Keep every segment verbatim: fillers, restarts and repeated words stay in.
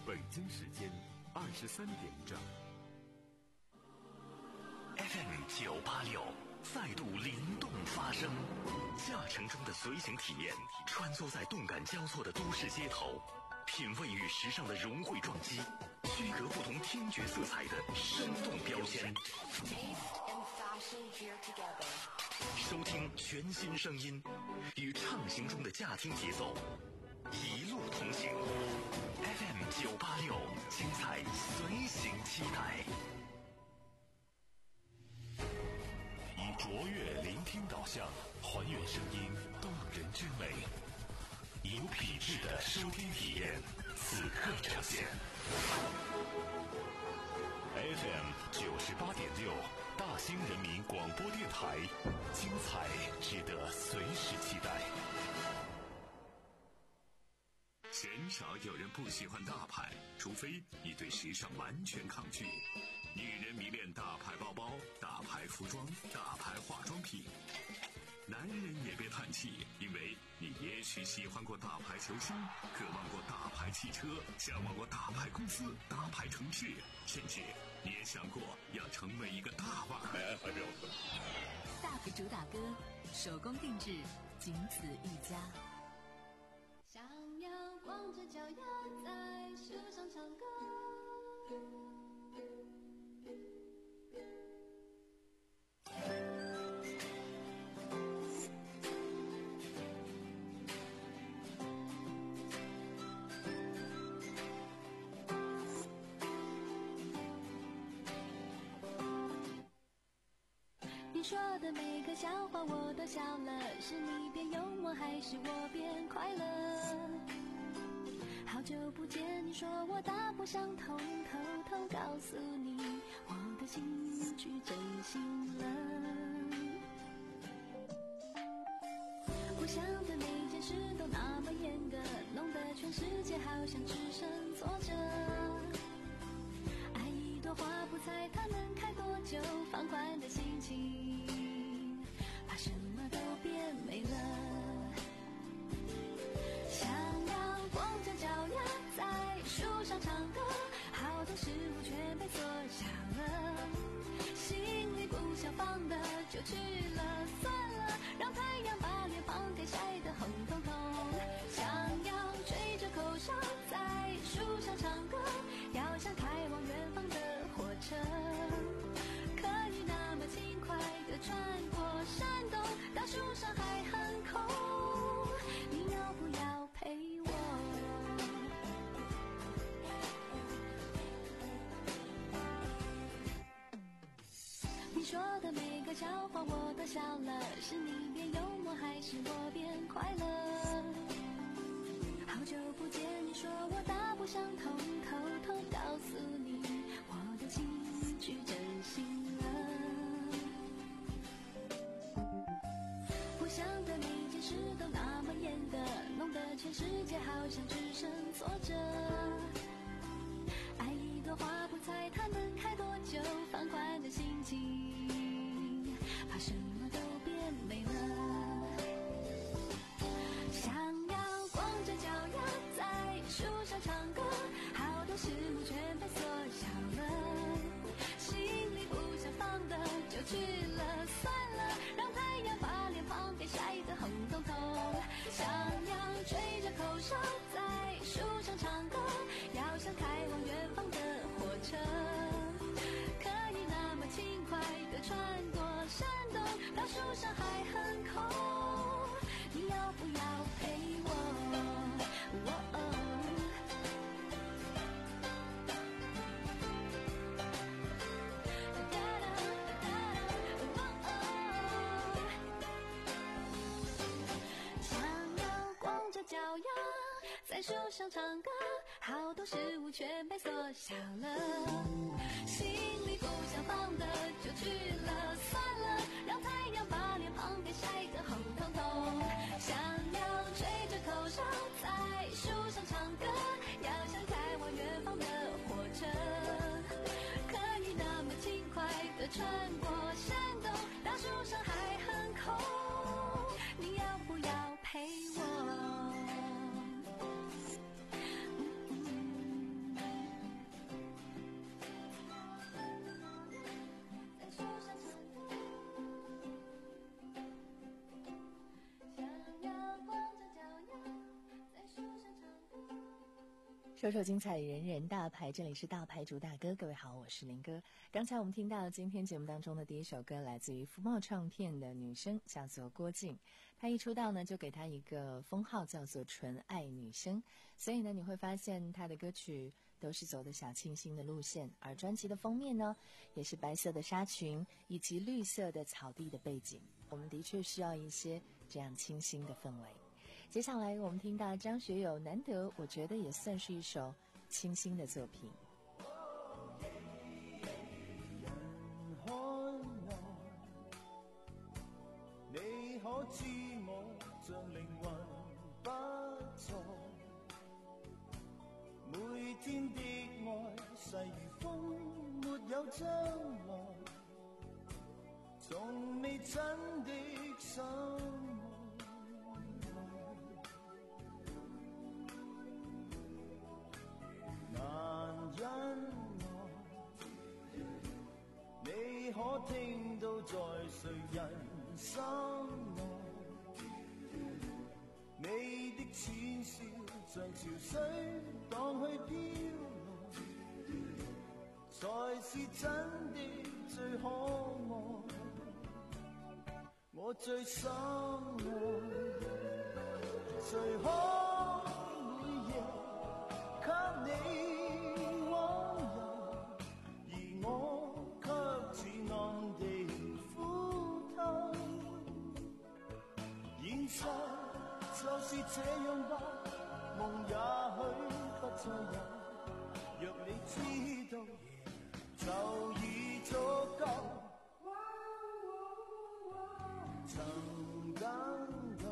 北京时间二十三点整。 F M 九八六再度灵动发声，驾乘中的随行体验，穿梭在动感交错的都市街头，品味与时尚的融汇撞击，区隔不同听觉色彩的生动标签。收听全新声音，与畅行中的驾听节奏，一路同行。F M 九八六，精彩随行期待。以卓越聆听导向，还原声音动人之美，有品质的收听体验，此刻呈现。F M 九十八点六，大兴人民广播电台，精彩值得随时期待。 鲜少有人不喜欢大牌，除非你对时尚完全抗拒。女人迷恋大牌包包、大牌服装、大牌化妆品。男人也别叹气，因为你也许喜欢过大牌球星，渴望过大牌汽车，向往过大牌公司、大牌城市，甚至你也想过要成为一个大腕。 大牌主打歌，手工定制，仅此一家。 想要光着脚丫在树上唱歌，你说的每个笑话我都笑了，是你变幽默还是我变快乐？好久不见，你说我大不相同，偷偷告诉你我的心去真心了。我想的每件事都那么严格，弄得全世界好像只剩作者。爱一朵花不猜它能开多久，放宽的心情把什么都变美了。想要光着脚丫在树上唱歌，好多事物全被缩小了，心里不想放的就去了，算了，让太阳把脸庞给晒得红彤彤。想要吹着口哨在树上唱歌，要像开往远方的火车，可以那么轻快地穿过山洞，大树上还很空，你要不要陪我？你说的每个笑话我都笑了，是你变幽默还是我变快乐？好久不见，你说我大不相同，偷偷告诉你我的情绪真心了。我想的每件事都那么严格，弄得全世界好像只剩作者。爱一朵花不猜它能开多久，放宽的心情把什么都变美了。想要光着脚丫在树上唱歌，好多事物全被缩小了，心里不想放的就去了，算了，让太阳把脸庞给晒得红彤彤。想要吹着口哨在树上唱歌，要像开往远方的火车，可以那么轻快地穿过山洞，到树上还很空，你要不要陪我？哦哦脚丫在树上唱歌，好多事物全被缩小了，心里不想放的就去了，算了，让太阳把脸庞给晒得红彤彤。想要吹着口哨在树上唱歌，要像开往远方的火车，可以那么轻快地穿过山洞，大树上还很空，你要不要陪我？ 首首精彩，人人大牌，这里是大牌主打歌。各位好，我是林哥。刚才我们听到今天节目当中的第一首歌，来自于福茂唱片的女生，叫做郭静。她一出道呢，就给她一个封号，叫做纯爱女生。所以呢，你会发现她的歌曲都是走的小清新的路线，而专辑的封面呢，也是白色的纱裙以及绿色的草地的背景。我们的确需要一些这样清新的氛围。接下来我们听到张学友，难得我觉得也算是一首清新的作品。 你可知我像靈魂不在，每天的愛細如風，沒有將來，從未真的心難忍耐，你可聽到在誰人心內，你的淺笑像潮水蕩去飄來，才是真的最可愛，我最深愛，誰可每夜給你溫柔，而我卻似暗地呼偷。現實就是這樣吧，夢也許不再有，若你知道就已足夠。曾等待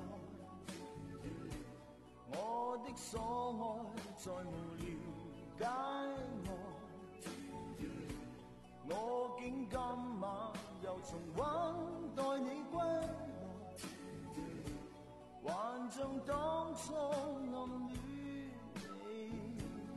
我的所愛，再無了解我，我竟今晚又重溫待你歸來，還像當初暗戀你。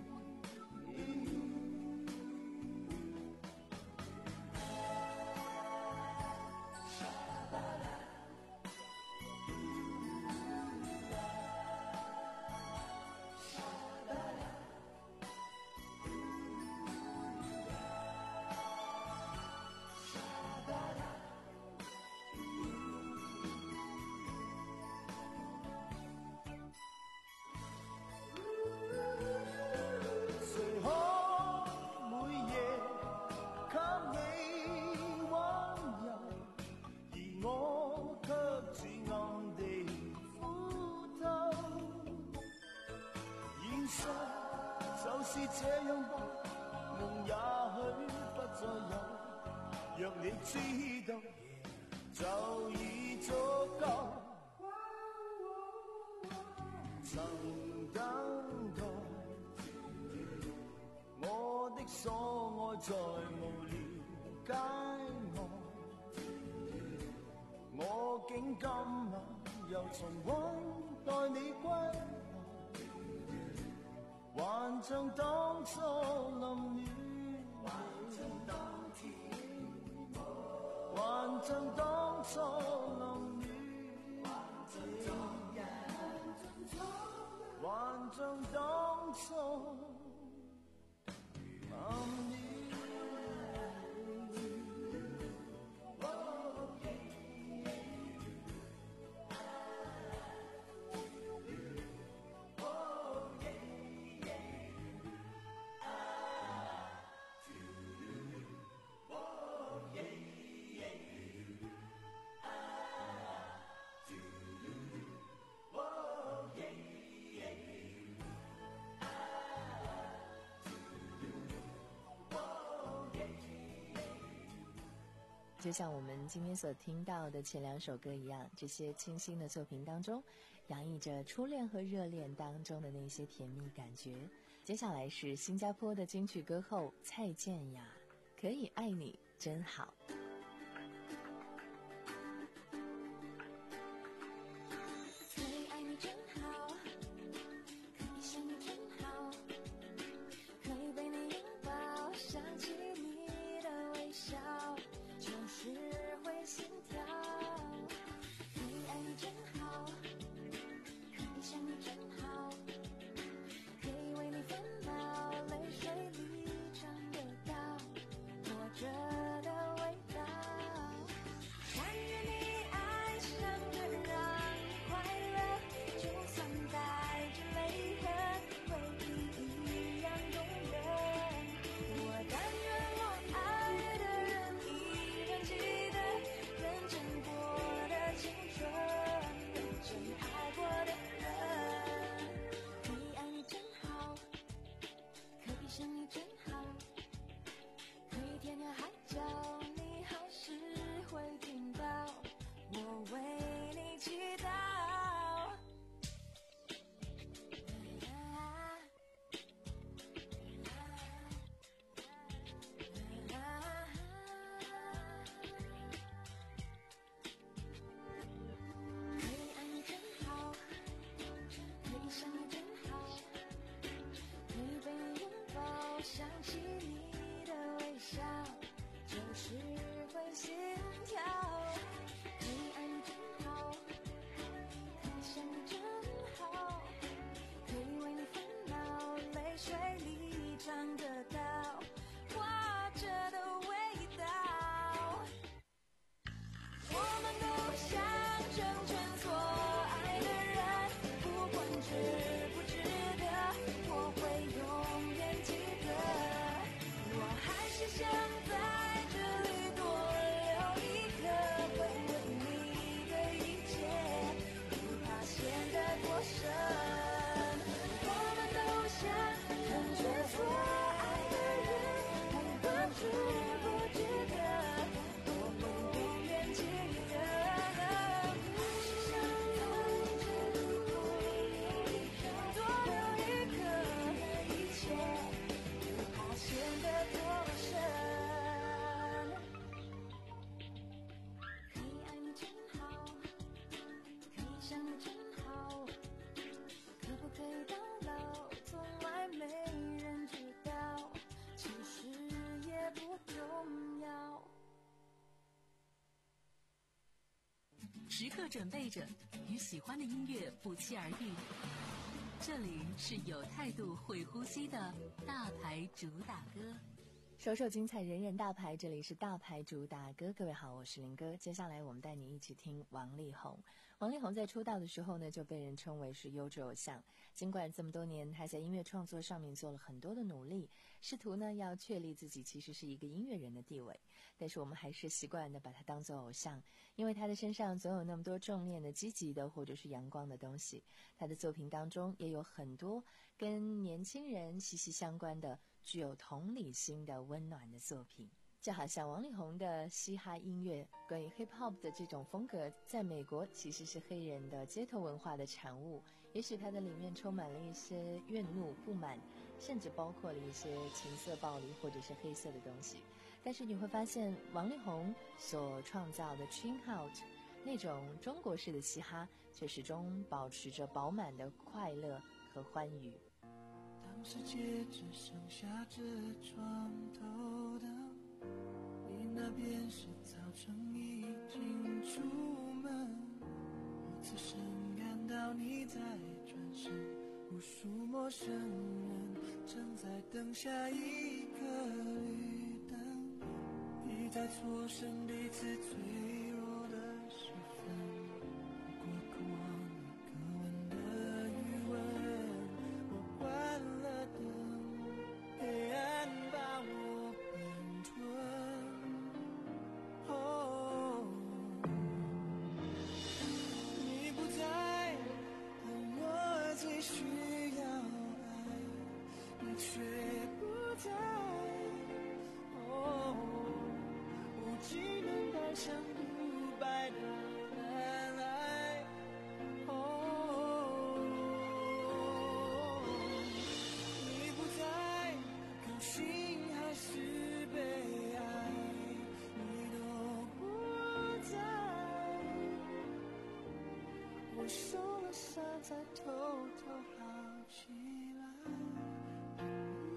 就是這樣吧，夢也許不再有，若你知道就已足夠。曾等待我的所愛，再無了解我，我竟今晚又重溫待你歸來，還像當初暗戀，還像當天，還像當初暗戀，還像當初暗戀。 就像我们今天所听到的前两首歌一样，这些清新的作品当中洋溢着初恋和热恋当中的那些甜蜜感觉。接下来是新加坡的金曲歌后蔡健雅，可以爱你真好。 想你真好，可以为你分时刻准备着与喜欢的音乐不期而遇。这里是有态度会呼吸的大牌主打歌， 首首精彩，人人大牌，这里是大牌主打歌。各位好，我是林哥。接下来我们带你一起听王力宏。王力宏在出道的时候呢，就被人称为是优质偶像。尽管这么多年他在音乐创作上面做了很多的努力，试图呢要确立自己其实是一个音乐人的地位，但是我们还是习惯的把他当作偶像，因为他的身上总有那么多正面的、积极的或者是阳光的东西。他的作品当中也有很多跟年轻人息息相关的、具有同理心的温暖的作品。就好像王力宏的嘻哈音乐，关于 hip hop 的这种风格，在美国其实是黑人的街头文化的产物，也许它的里面充满了一些怨怒、不满，甚至包括了一些情色暴力或者是黑色的东西。但是你会发现，王力宏所创造的 Chill Out 那种中国式的嘻哈，却始终保持着饱满的快乐和欢愉。 当世界只剩下这床头灯，你那边是早晨已经出门，我此生感到你在转身，无数陌生人正在等下一个绿灯，你在错身彼此脆弱的时分，如果渴望一个吻的余温，我关了灯，黑暗把我奔吞。哦，你不在，当我最需要爱，你却不在。哦，我只能单向独白的难挨。哦，你不在，高兴还是悲哀，你都不在，我受了伤才偷偷好起来。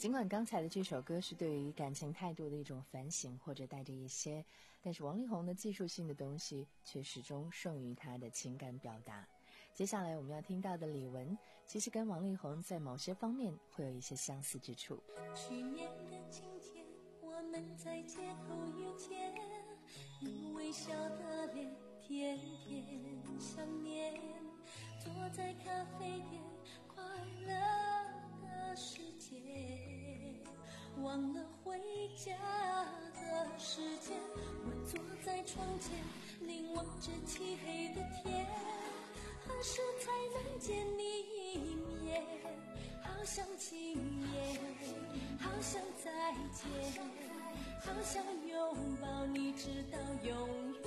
尽管刚才的这首歌是对于感情态度的一种反省，或者带着一些，但是王力宏的技术性的东西却始终胜于他的情感表达。接下来我们要听到的李玟，其实跟王力宏在某些方面会有一些相似之处。 去年的今天，我们在街头遇见，你微笑的脸，甜甜想念，坐在咖啡店，快乐的世界，忘了回家的时间。我坐在床前，凝望着漆黑的天，何时才能见你一面？好想今夜，好想再见，好想拥抱你直到永远。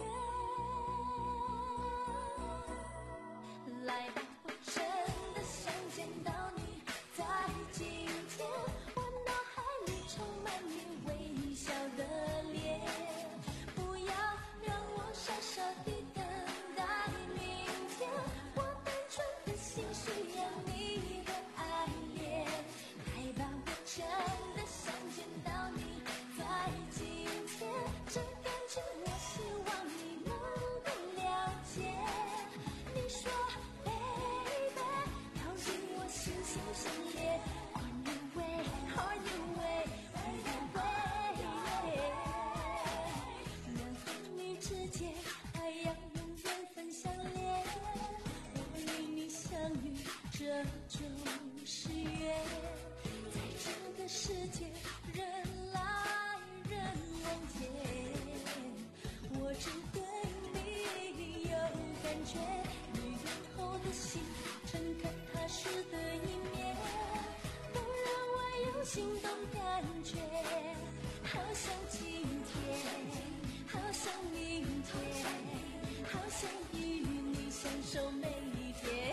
来吧，我真的想见到你，在今天，我脑海里充满你微笑的脸，不要让我傻傻地等待明天，我单纯的心需要你的爱恋。来吧，我真的想见到你，在今天，这感觉我希望你能够了解。你说 baby， 靠近我心心相连， On your way, on your way, on your way。 人和你之间，爱要用缘分相连，我与你相遇，这就是缘。在这个世界，人来人往间，我只对你有感觉，你远后的心，诚恳踏实的一面，都让我有心动感觉。好想今天，好想明天，好想与你相守每一天。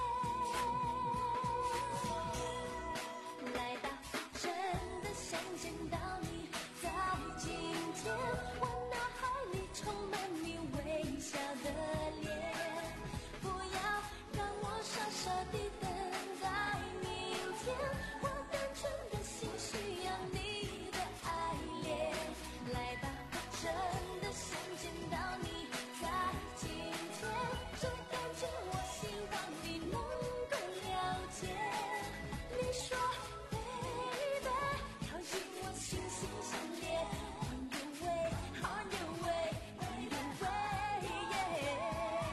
来吧，真的想见到你，在今天，我脑海里充满你微笑的脸，不要让我傻傻地等待明天，我单纯的心需要你的爱恋。来吧，我真的想见到你，在今天，这感觉我希望你能够了解。你说 baby， 靠近我心心相连， On your way, on your way, on your way, yeah。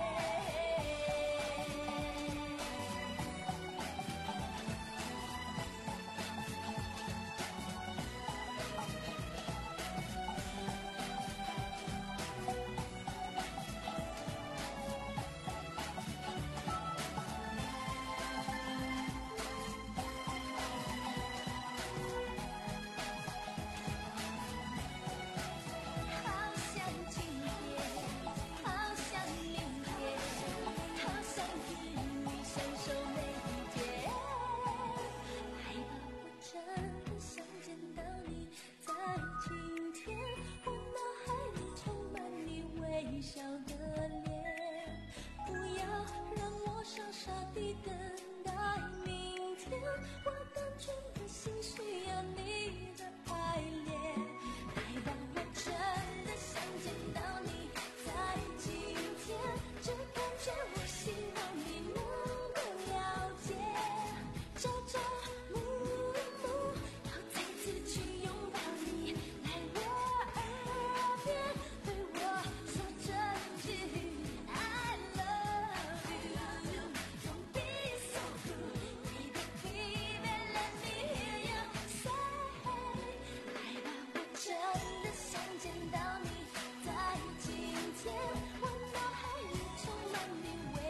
好想今天，好想明天，好想与你相守每一天。来吧，我真的想见到你，在今天，我脑海里充满你微笑的脸，不要让我傻傻地等待明天，我单纯的心需要你的爱恋。来吧，我真的想见到你，在今天，这感觉我希望你能够了解。朝朝暮暮，要再次去拥抱你，来我耳边对我说这句 I love you。 Don't be so cruel, baby, baby, let me hear you say。 来吧，我真的想见到你，在今天，我脑海里充满你微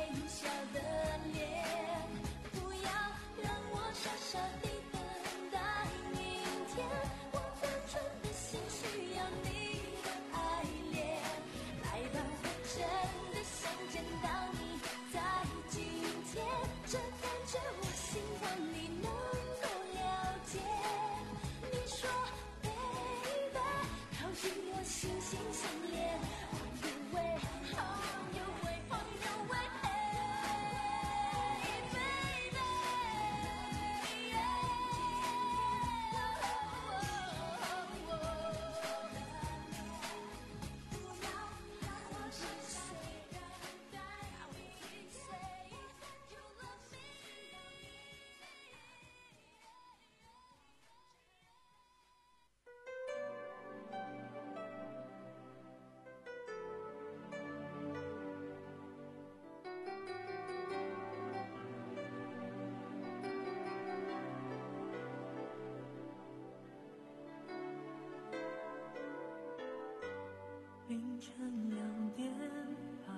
晨两点半，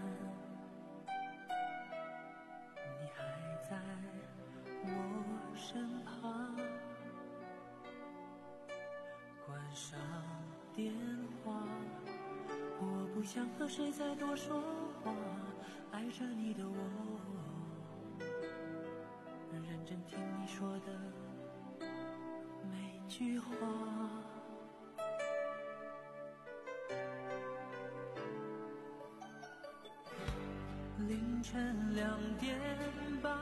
你还在我身旁，关上电话，我不想和谁再多说话，爱着你的我，认真听你说的每句话。凌晨两点半，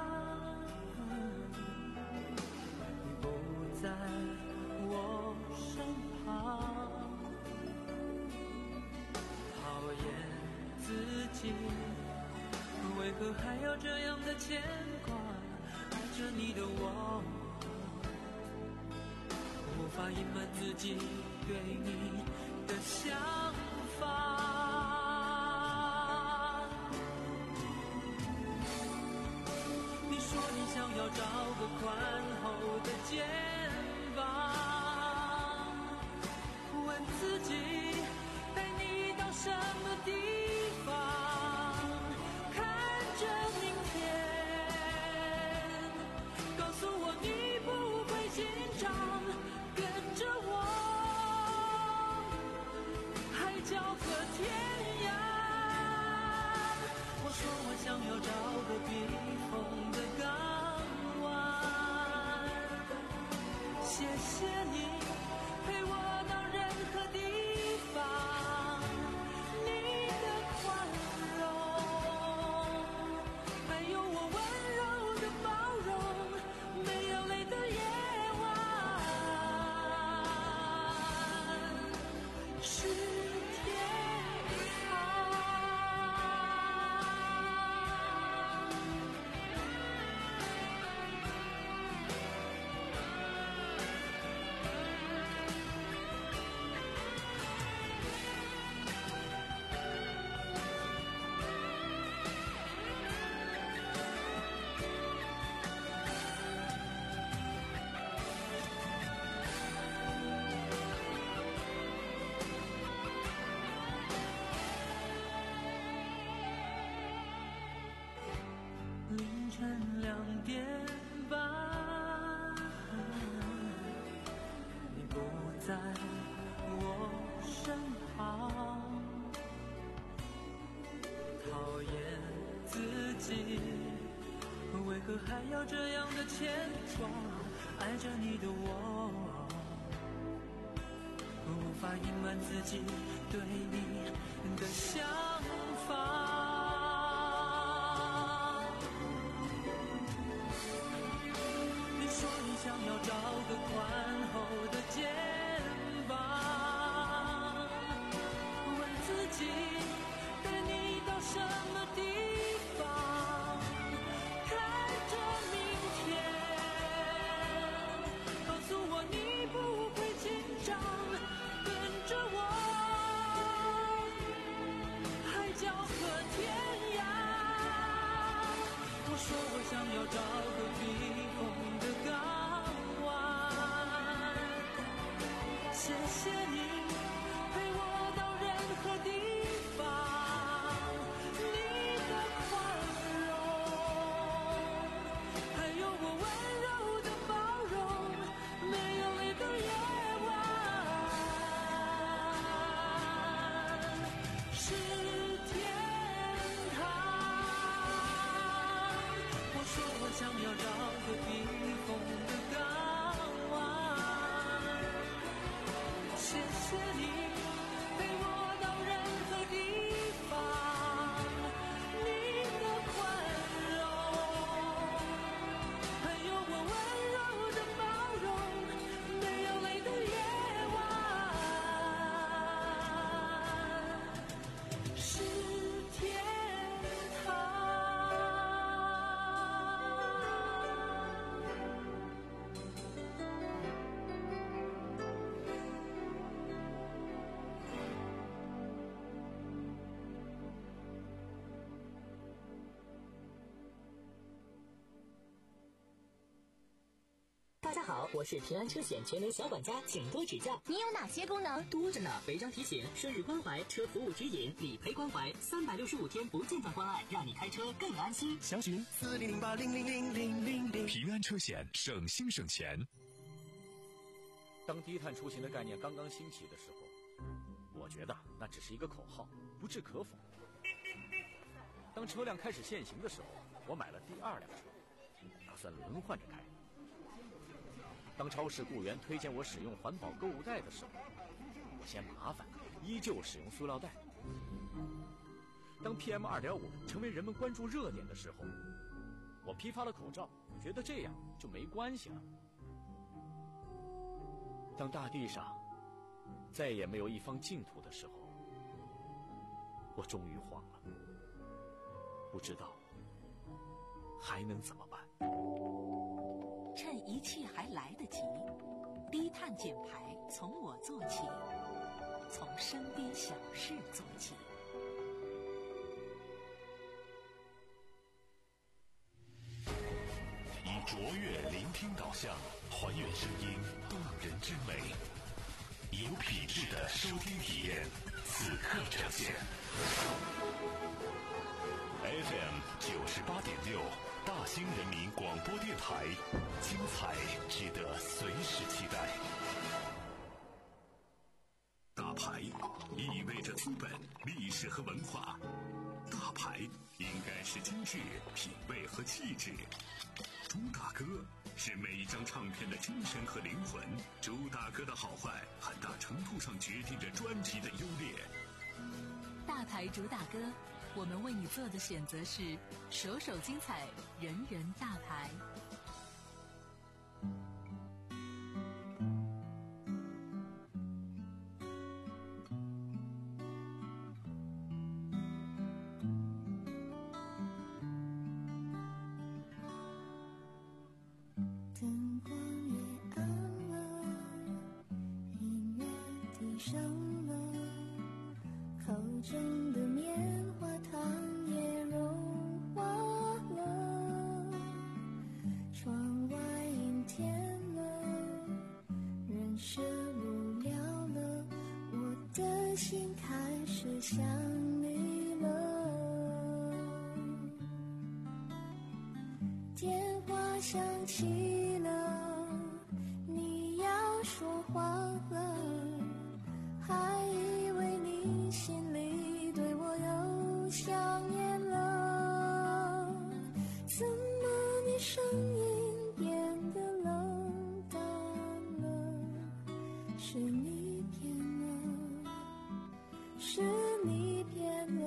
你不在我身旁，讨厌自己，为何还要这样的牵挂？爱着你的我，无法隐瞒自己对你的想法。想要找个宽厚的肩膀，问自己带你到什么地方，看着明天，告诉我你不会紧张，跟着我海角和天涯。我说我想要找个避风的港，谢谢你陪我到任何地方，你的宽容，还有我温柔的包容，没有泪的夜晚是天堂。凌晨两点半，你不在我身旁，讨厌自己，为何还要这样的牵挂？爱着你的我，无法隐瞒自己对你的想法。想要找个宽厚的肩膀，问自己带你到什么地方，看着明天，告诉我你不会紧张，跟着我好，我是平安车险全能小管家，请多指教。 你有哪些功能？ 多着呢，违章提醒、顺日关怀、车服务指引、理赔关怀，三百六十五天不间断关爱，让你开车更安心。 详询四零零八零零零零零零。 平安车险，省心省钱。 当低碳出行的概念刚刚兴起的时候，我觉得那只是一个口号，不置可否。当车辆开始限行的时候，我买了第二辆车，打算轮换着开。当超市雇员推荐我使用环保购物袋的时候，我嫌麻烦，依旧使用塑料袋。当 P M 二点五 成为人们关注热点的时候，我批发了口罩，觉得这样就没关系了。当大地上再也没有一方净土的时候，我终于慌了，不知道还能怎么办。 趁一切还来得及，低碳减排从我做起，从身边小事做起。 以卓越聆听导向，还原声音动人之美，有品质的收听体验，此刻呈现。F M 九十八点六，大兴人民广播电台，精彩值得随时期待。 大牌意味着资本、历史和文化，大牌应该是精致、品味和气质。朱大哥是每一张唱片的精神和灵魂，朱大哥的好坏很大程度上决定着专辑的优劣。 大牌朱大哥，我们为你做的选择是首首精彩，人人大牌。 灯光也暗了，音乐低声了，口中的棉花糖也融化了，窗外阴天了，人生无聊了，我的心开始想你了。电话响起了，你要说话了，还以为你心里对我有想念了，怎么你声音变得冷淡了？是你变了，是你变了，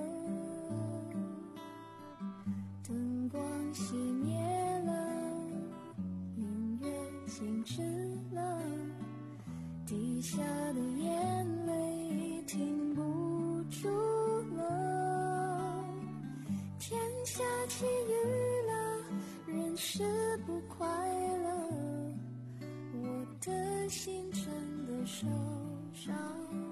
灯光熄灭了，音乐静止了，滴下的眼泪停不住了，天下起雨了，人是不快乐，我的心真的受伤了。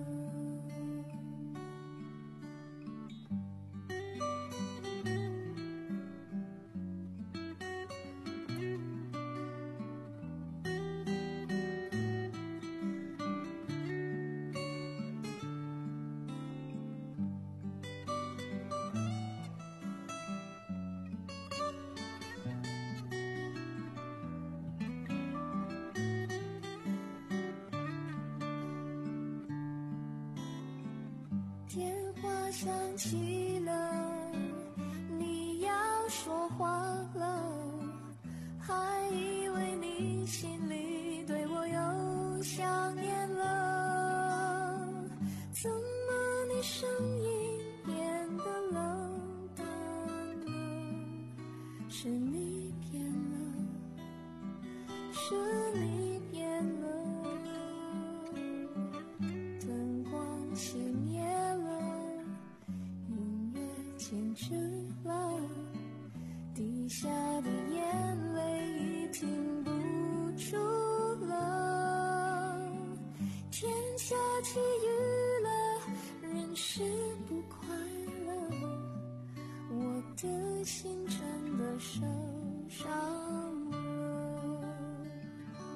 电话响起了，你要说话了，还以为你心里对我有想念了，怎么你声音变得冷淡了？是你变了，是你变了，灯光熄灭了，音乐静止了，滴下的眼泪停不住了，天下起雨了，人是不快乐，我的心真的受伤了。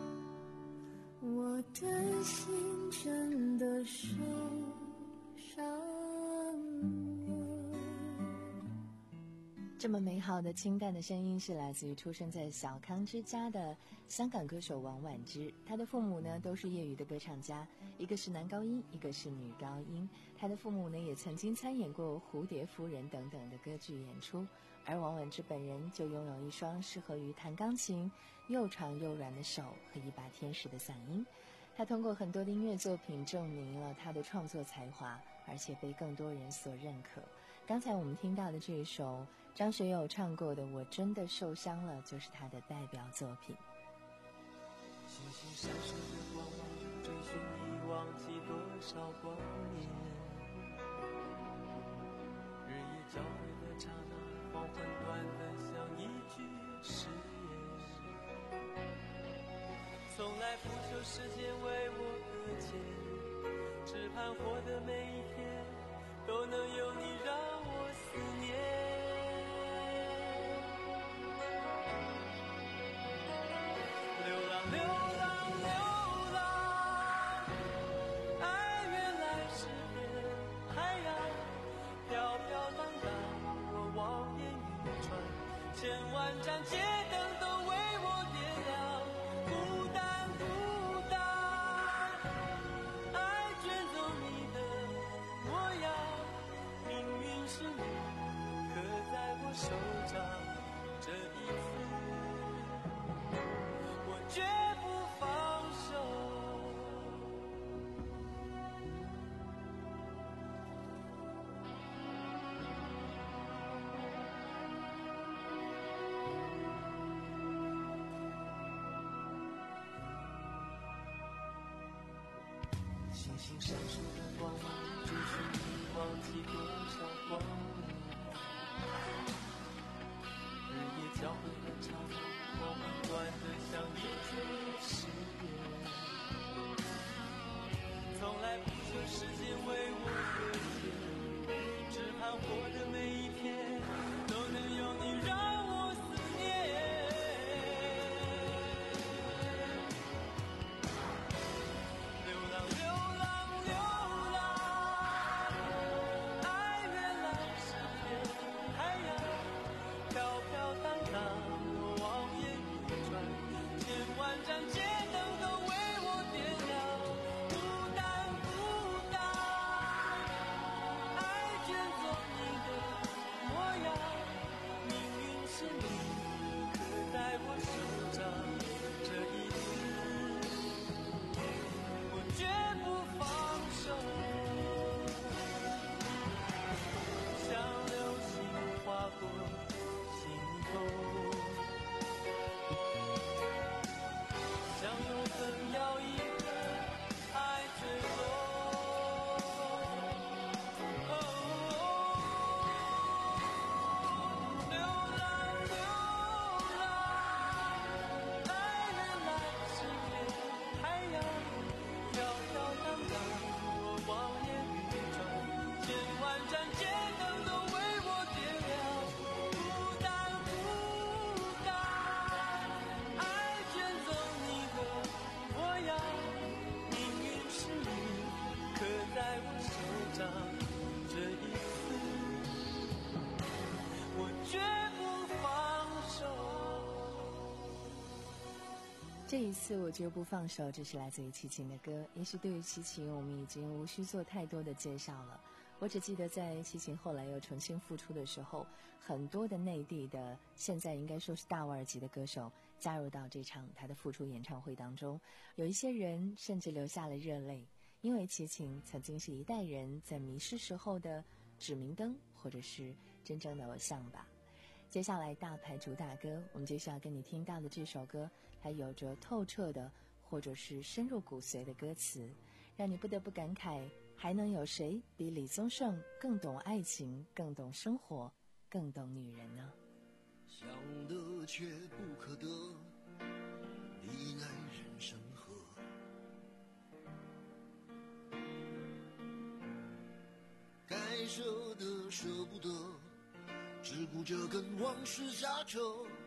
这么美好的清淡的声音是来自于出生在小康之家的香港歌手王菀之。她的父母呢都是业余的歌唱家，一个是男高音，一个是女高音。她的父母呢也曾经参演过《蝴蝶夫人》等等的歌剧演出，而王菀之本人就拥有一双适合于弹钢琴又长又软的手和一把天使的嗓音。她通过很多的音乐作品证明了她的创作才华，而且被更多人所认可。刚才我们听到的这一首张学友唱过的《我真的受伤了》就是他的代表作品。 星星闪烁的光芒，追寻已忘记多少光年。日夜交汇的刹那，黄昏短得像一句誓言。从来不求时间为我搁浅，只盼活的每一天都能有你让我思念。千万盏街灯都为我点亮，孤单孤单，爱卷走你的模样，命运是你刻在我手掌，这一次我绝不放手。星星闪烁的光芒，追寻你忘记多少光年。日夜交汇的刹那，我们短得像一句誓言。从来不求时间为我搁浅，只盼活的每一天都能有你让我思念。 这一次我绝不放手，这是来自于齐秦的歌。也许对于齐秦我们已经无需做太多的介绍了，我只记得在齐秦后来又重新复出的时候，很多的内地的现在应该说是大腕级的歌手加入到这场他的复出演唱会当中，有一些人甚至流下了热泪，因为齐秦曾经是一代人在迷失时候的指明灯，或者是真正的偶像吧。接下来大牌主打歌，我们接下来跟你听到的这首歌，它有着透彻的或者是深入骨髓的歌词，让你不得不感慨，还能有谁比李宗盛更懂爱情，更懂生活，更懂女人呢？ 想得却不可得，你奈人生何？该舍的舍不得，只顾着跟往事瞎扯。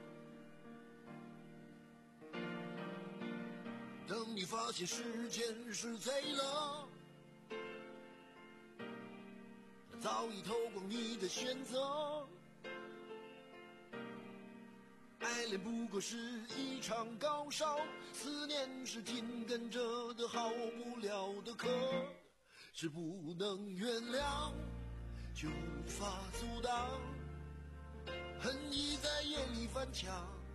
等你发现时间是贼了，早已偷光你的选择。 恋不过是一场高烧，思念是紧跟着的好不了的咳，是不能原谅就无法阻挡，恨意在夜里翻墙，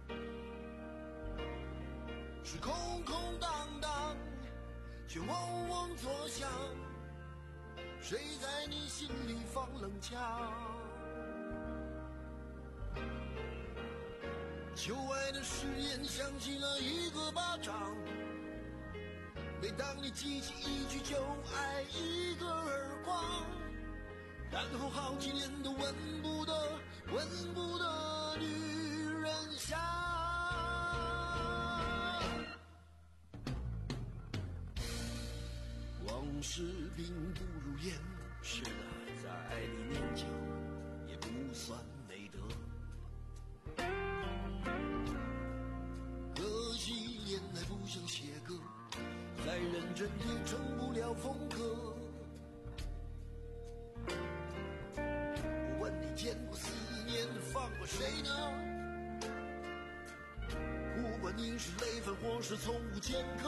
是空空荡荡却嗡嗡作响，谁在你心里放冷枪？旧爱的誓言响起了一个巴掌，每当你记起一句就爱一个耳光，然后好几年都闻不得闻不得女人香。往事并不如烟，是的，在爱里念旧也不算美德，可惜恋爱不像写歌，再认真也成不了风格。我问你见过思念放过谁呢？不管你是累犯或是从无前科，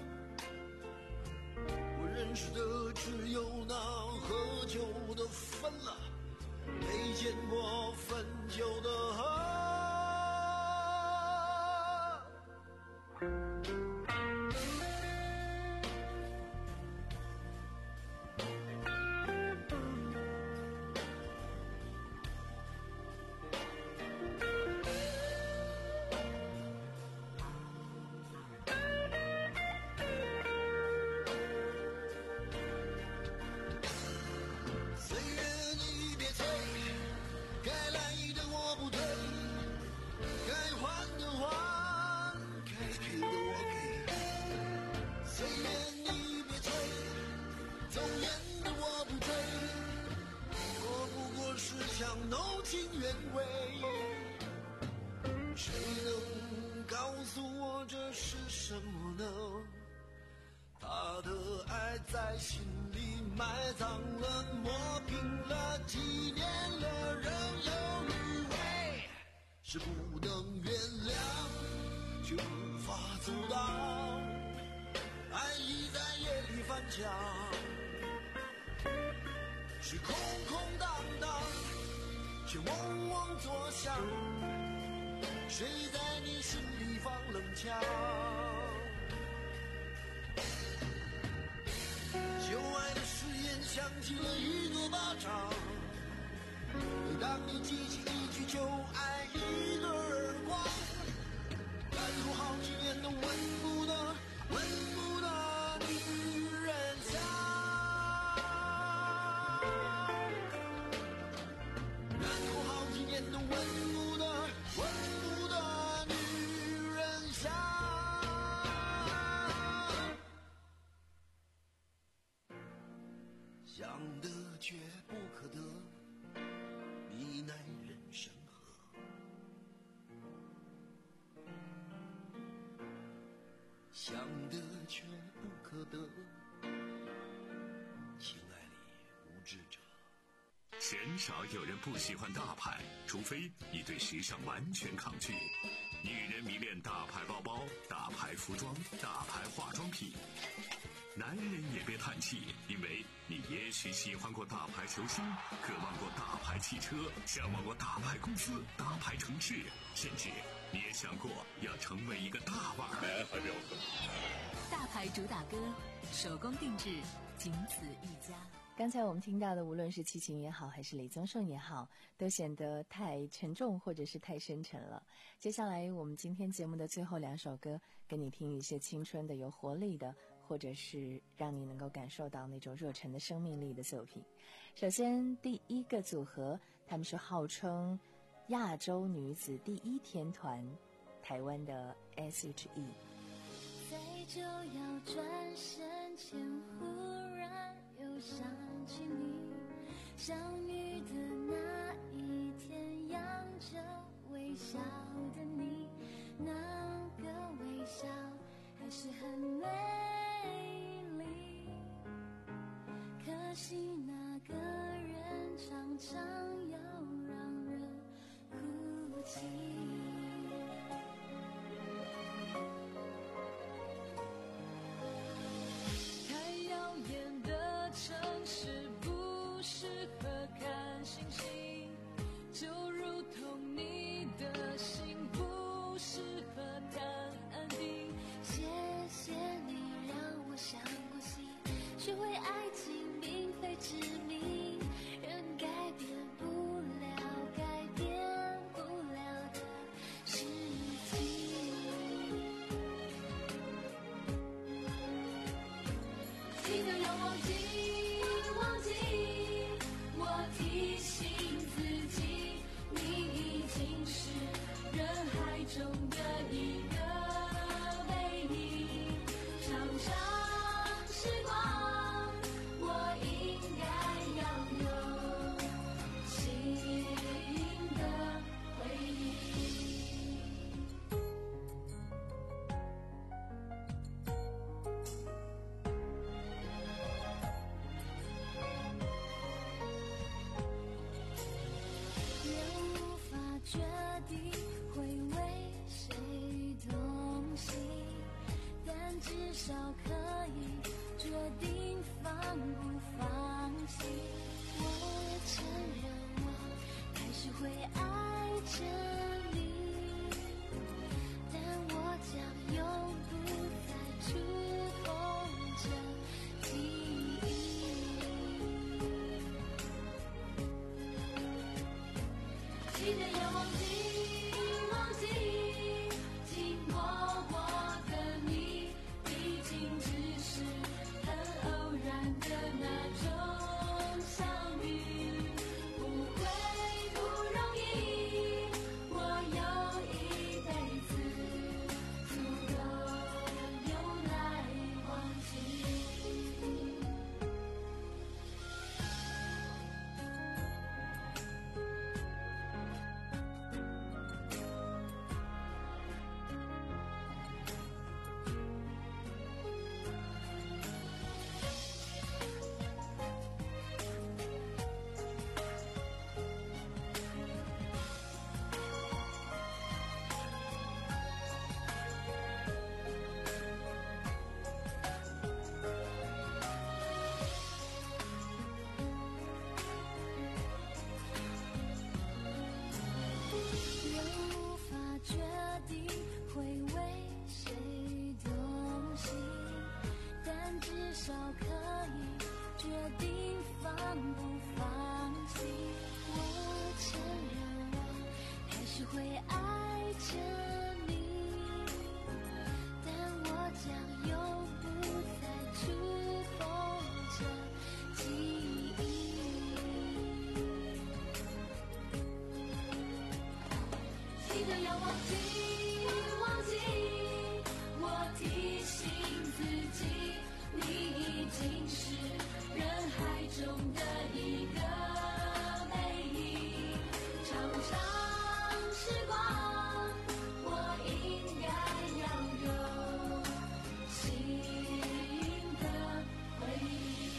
我认识的只有那喝酒的分了，没见过分酒的喝。谁能告诉我这是什么呢？他的爱在心里埋葬了，磨平了，纪念了，仍有余味，是不能原谅却无法阻挡，爱意在夜里翻墙，是空空荡荡却嗡嗡作响，谁在你心里放冷枪？旧爱的誓言响起了一个巴掌，每当你记起一句就爱一个耳光，然后好几年都闻不得闻不得女人香，然后好几年都闻不得闻不得女人香。想得却不可得，你奈人生何？想得却不可得，情爱里无知者。 鲜少有人不喜欢大牌，除非你对时尚完全抗拒。女人迷恋大牌包包、大牌服装、大牌化妆品。男人也别叹气，因为你也许喜欢过大牌球星，渴望过大牌汽车，向往过大牌公司、大牌城市，甚至你也想过要成为一个大腕儿。 大牌主打歌，手工定制，仅此一家。 刚才我们听到的，无论是齐秦也好，还是李宗盛也好，都显得太沉重或者是太深沉了。接下来我们今天节目的最后两首歌，跟你听一些青春的、有活力的，或者是让你能够感受到那种热忱的生命力的作品。首先第一个组合，他们是号称亚洲女子第一天团，台湾的 S H E。 在就要转身前，忽然又想起你，相遇的那一天，扬着微笑的你，那个微笑还是很美丽，可惜那个人常常要让人哭泣。 至少可以决定放不放弃。我承认我还是会爱着你，但我将永不再触碰这记忆。记得要忘记忘记经过我的你，毕竟只是很偶然的那种相遇，不会不容易，我有一辈子足够用来忘记。无法决定会为谁动心，但至少可以决定放不放弃。我承认我还是会爱着你，但我将永不再触碰这记忆。记得要忘记忘记，我提醒自己，你已经是人海中的一个背影。长长时光，我应该要有新的回忆。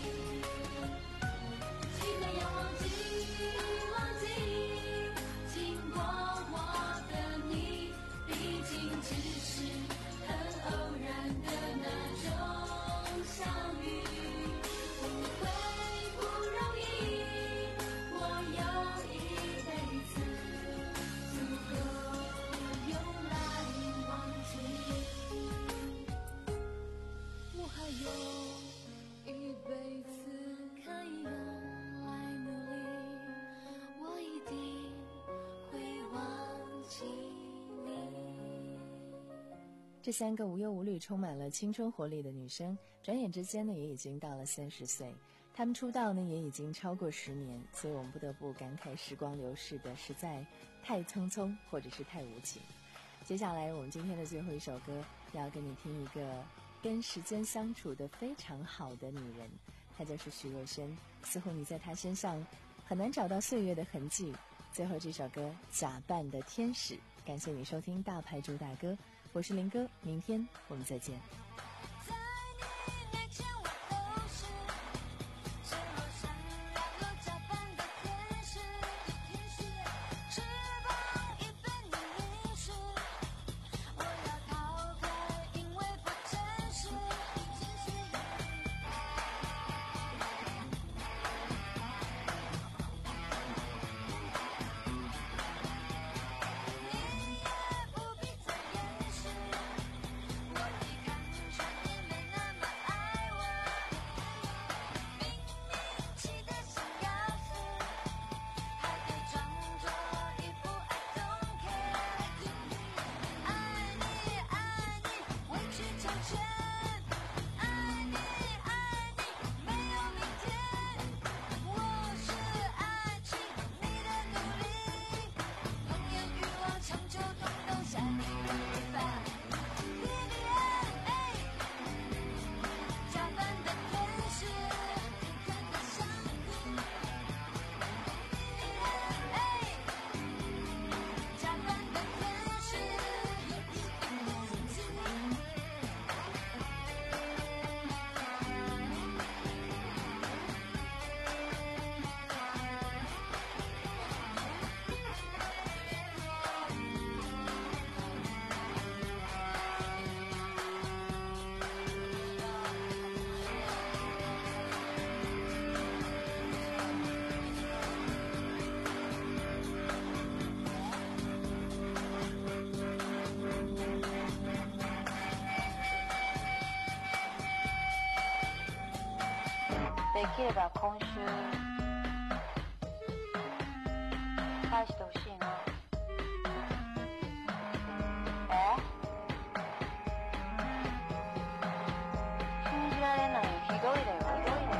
记得要忘记忘记经过我的你，毕竟只是很偶然的那种相遇，不会不容易，我有一辈子足够用来忘记。我还有一辈子可以用来努力，我一定会忘记你。 这三个无忧无虑、充满了青春活力的女生，转眼之间呢，也已经到了三十岁。她们出道呢，也已经超过十年，所以我们不得不感慨时光流逝的实在太匆匆，或者是太无情。接下来，我们今天的最后一首歌，要跟你听一个跟时间相处的非常好的女人，她就是徐若瑄。似乎你在她身上很难找到岁月的痕迹。最后这首歌《假扮的天使》，感谢你收听大牌主打歌，我是林哥，明天我们再见。 在你面前我都是脆弱善良又假扮的天使，翅膀已被你淋湿，我要逃开，因为不真实。你也不必再掩饰，我已看穿できれば今週返してほしいな。え？信じられないよ、ひどいだよ、ひどいだよ。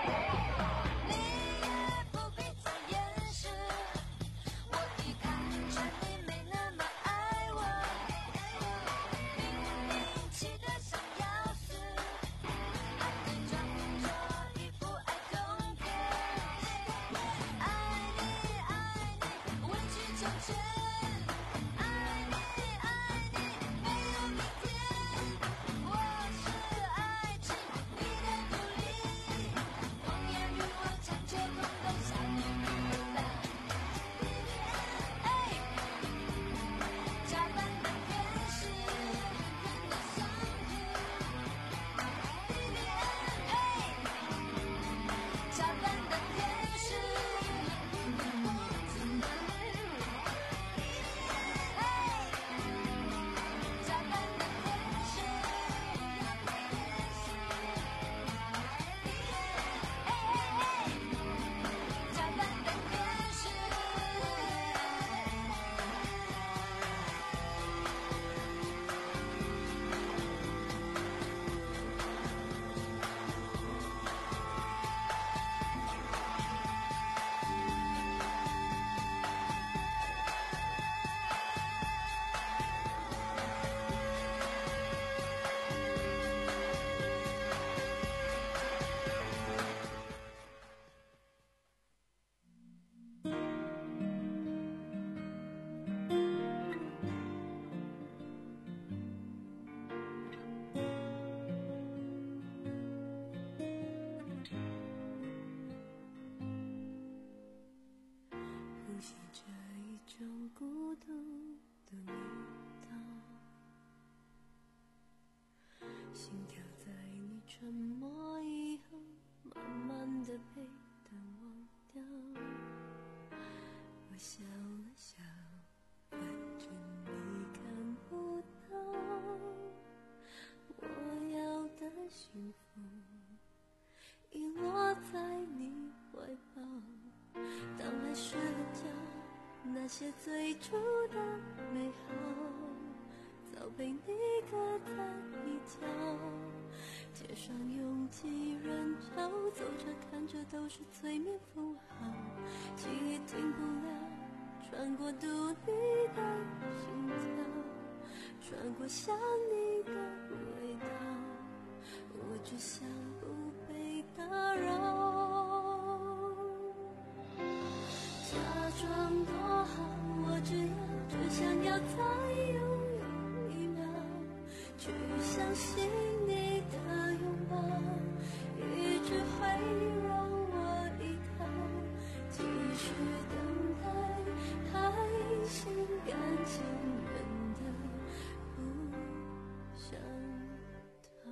呼吸着一种孤独的味道，心跳在你沉默以后慢慢的被淡忘掉。我笑了笑，反正你看不到我要的幸福已落在你怀抱。当爱睡了觉，那些最初的美好早被你搁在一角。街上拥挤人潮，走着看着都是催眠符号，记忆停不了，穿过独立的心跳，穿过想你的味道，我只想不被打扰。假装多好，我只要只想要再拥有一秒，去相信你的拥抱，一直会让我依靠，继续等待，还心甘情愿的不想逃。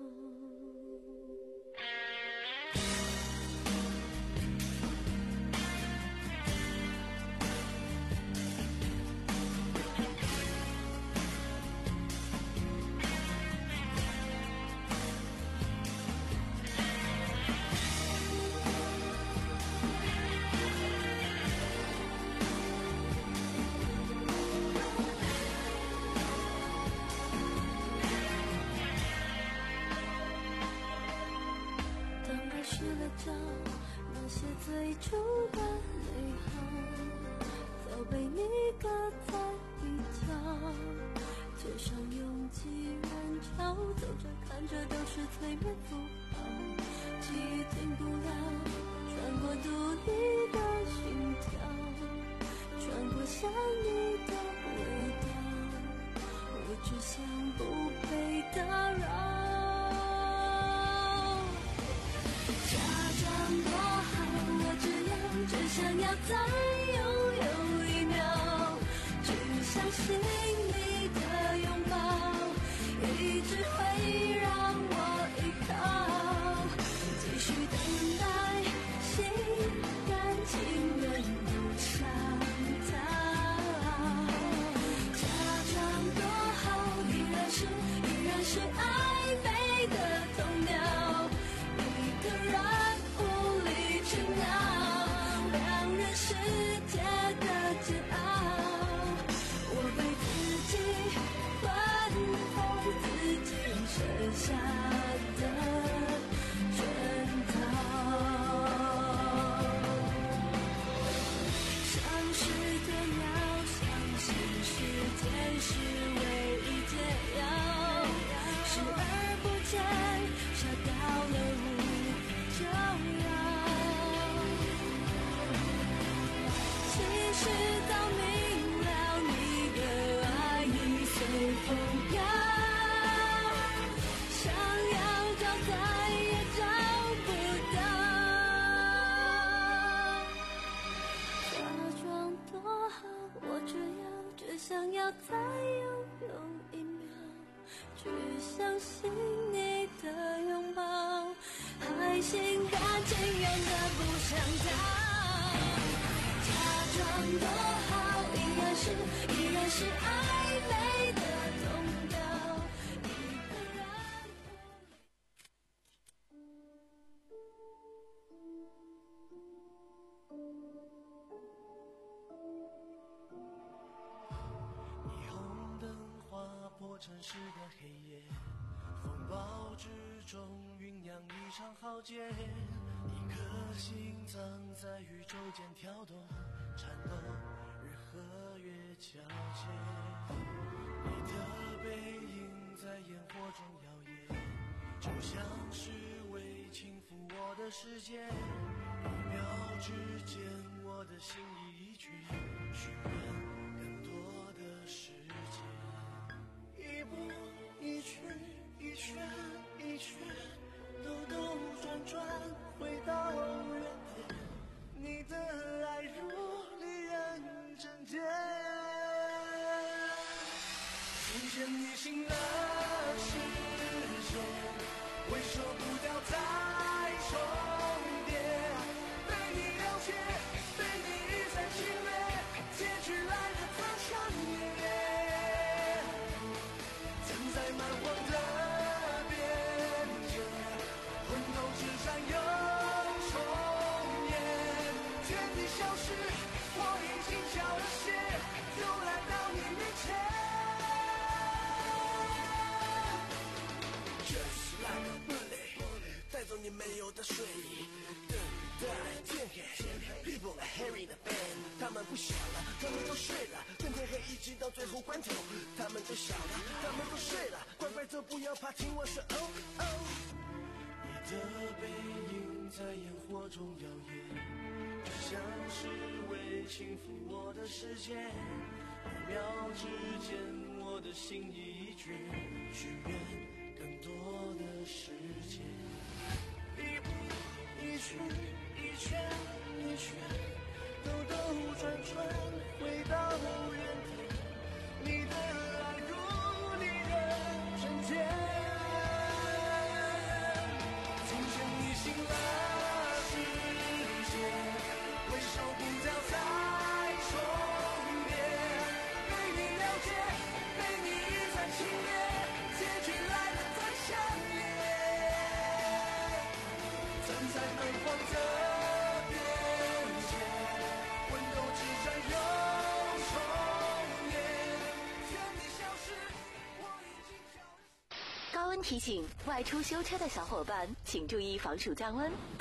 睡了觉，那些最初的美好早被你搁在一角。街上拥挤人潮，走着看着都是催眠符号，记忆停不了，穿过独立的心跳，穿过想你的味道，我只想不被打扰。假装多好，我只要只想要再拥有一秒，只相信你的拥抱，一直会让我依靠，继续等待，心甘情愿不想逃。假装多好，依然是依然是爱飞的童谣，一个人会心甘情愿的不想逃。假装多好，依然是依然是暧昧的动摇。一个人霓虹灯划破城市的黑夜，风暴之中酝酿一场浩劫，一颗心脏在宇宙间跳动颤抖，日和月交接。你的背影在烟火中摇曳，就像是为倾覆我的世界，一秒之间我的心意已决，许愿更多的世界。一步一曲一圈一圈，兜兜转转回到原点，你的爱如利刃针尖。听见你醒了时间，回收不掉再重叠，被你了解，被你一再侵略，结局来的太强烈，站在蛮荒的边界，昏头之战又重演，天地消失，我已经缴了械，又来到你面前。Just like a bullet， 带走你没有的睡意，等待天黑 ，People are hairy the band， 他们不想了，他们都睡了，等天黑一直到最后关头，他们都想了，他们都睡了，乖乖走，不要怕，听我说哦哦。你的背影在烟火中摇曳，就像是为倾覆我的世界，一秒之间我的心意已决，许愿更多的世界。一步一曲一圈一圈，兜兜转转回到原点，你的爱如利刃针尖。听见你醒了时间，回首不掉再重叠，被你了解，被你一再侵略，结局来的太强烈，站在蛮荒的边界，混斗之战又重演，天地消失，我已经交了。 高温提醒：外出修车的小伙伴，请注意防暑降温。